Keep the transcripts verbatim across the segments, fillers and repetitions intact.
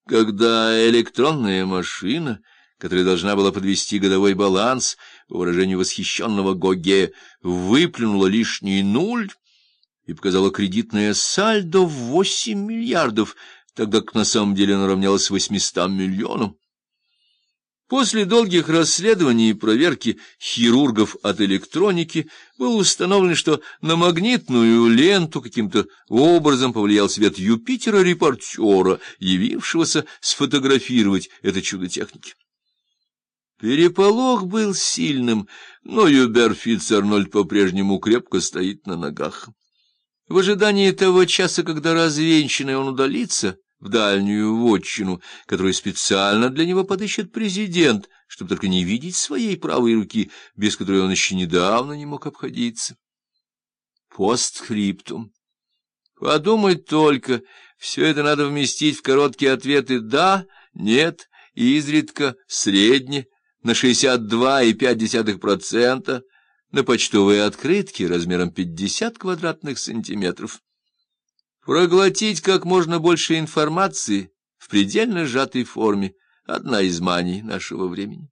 Когда электронная машина, которая должна была подвести годовой баланс, по выражению восхищенного Гоге, выплюнула лишний нуль и показала кредитное сальдо в восемь миллиардов, тогда как на самом деле оно равнялось восьмистам миллионам. После долгих расследований и проверки хирургов от электроники было установлено, что на магнитную ленту каким-то образом повлиял свет Юпитера-репортера, явившегося сфотографировать это чудо техники. Переполох был сильным, но Юбер Фиц-Арнольд по-прежнему крепко стоит на ногах. В ожидании того часа, когда развенчанный он удалится в дальнюю вотчину, которую специально для него подыщет президент, чтобы только не видеть своей правой руки, без которой он еще недавно не мог обходиться. Постскриптум. Подумать только, все это надо вместить в короткие ответы «да», «нет», изредка, «средне», на шестьдесят два и пять десятых процента, на почтовые открытки размером пятьдесят квадратных сантиметров. Проглотить как можно больше информации в предельно сжатой форме — одна из маний нашего времени.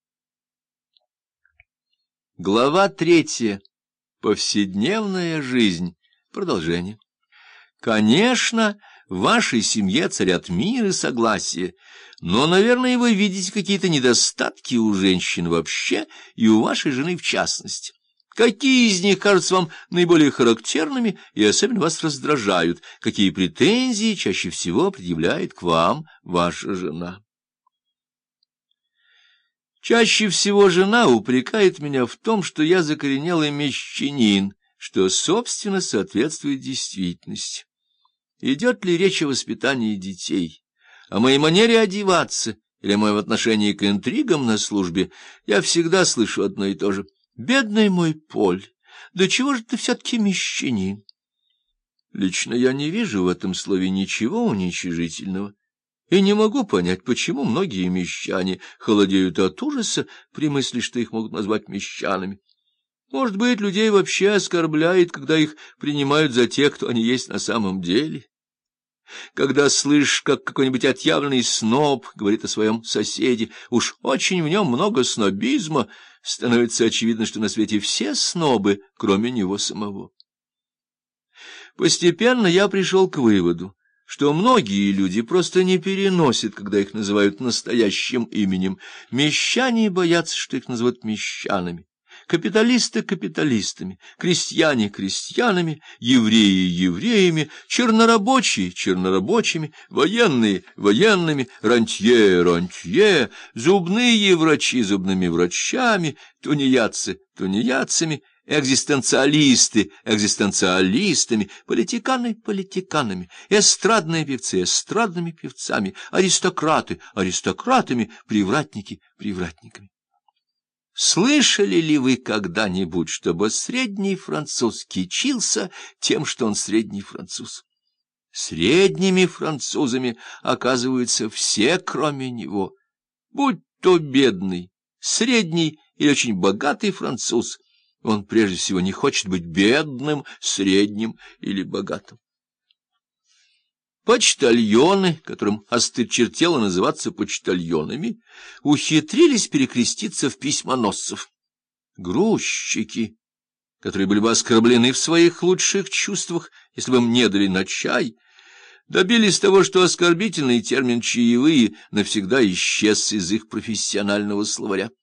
Глава третья. Повседневная жизнь. Продолжение. Конечно, в вашей семье царят мир и согласие, но, наверное, вы видите какие-то недостатки у женщин вообще и у вашей жены в частности. Какие из них кажутся вам наиболее характерными и особенно вас раздражают? Какие претензии чаще всего предъявляет к вам ваша жена? Чаще всего жена упрекает меня в том, что я закоренелый мещанин, что, собственно, соответствует действительности. Идет ли речь о воспитании детей, о моей манере одеваться или о моем отношении к интригам на службе, я всегда слышу одно и то же. «Бедный мой Поль, да чего же ты все-таки мещанин?» Лично я не вижу в этом слове ничего уничижительного и не могу понять, почему многие мещане холодеют от ужаса при мысли, что их могут назвать мещанами. Может быть, людей вообще оскорбляет, когда их принимают за тех, кто они есть на самом деле. Когда слышишь, как какой-нибудь отъявленный сноб говорит о своем соседе, уж очень в нем много снобизма, становится очевидно, что на свете все снобы, кроме него самого. Постепенно я пришел к выводу, что многие люди просто не переносят, когда их называют настоящим именем. Мещане боятся, что их называют мещанами. Капиталисты — капиталистами, крестьяне — крестьянами, евреи — евреями, чернорабочие — чернорабочими, военные — военными, рантье — рантье, зубные врачи — зубными врачами, тунеядцы — тунеядцами, экзистенциалисты — экзистенциалистами, политиканы — политиканами, эстрадные певцы — эстрадными певцами, аристократы — аристократами, привратники — привратниками. Слышали ли вы когда-нибудь, чтобы средний француз кичился тем, что он средний француз? Средними французами оказываются все, кроме него. Будь то бедный, средний или очень богатый француз, он прежде всего не хочет быть бедным, средним или богатым. Почтальоны, которым осточертело называться почтальонами, ухитрились перекреститься в письмоносцев. Грузчики, которые были бы оскорблены в своих лучших чувствах, если бы им не дали на чай, добились того, что оскорбительный термин «чаевые» навсегда исчез из их профессионального словаря.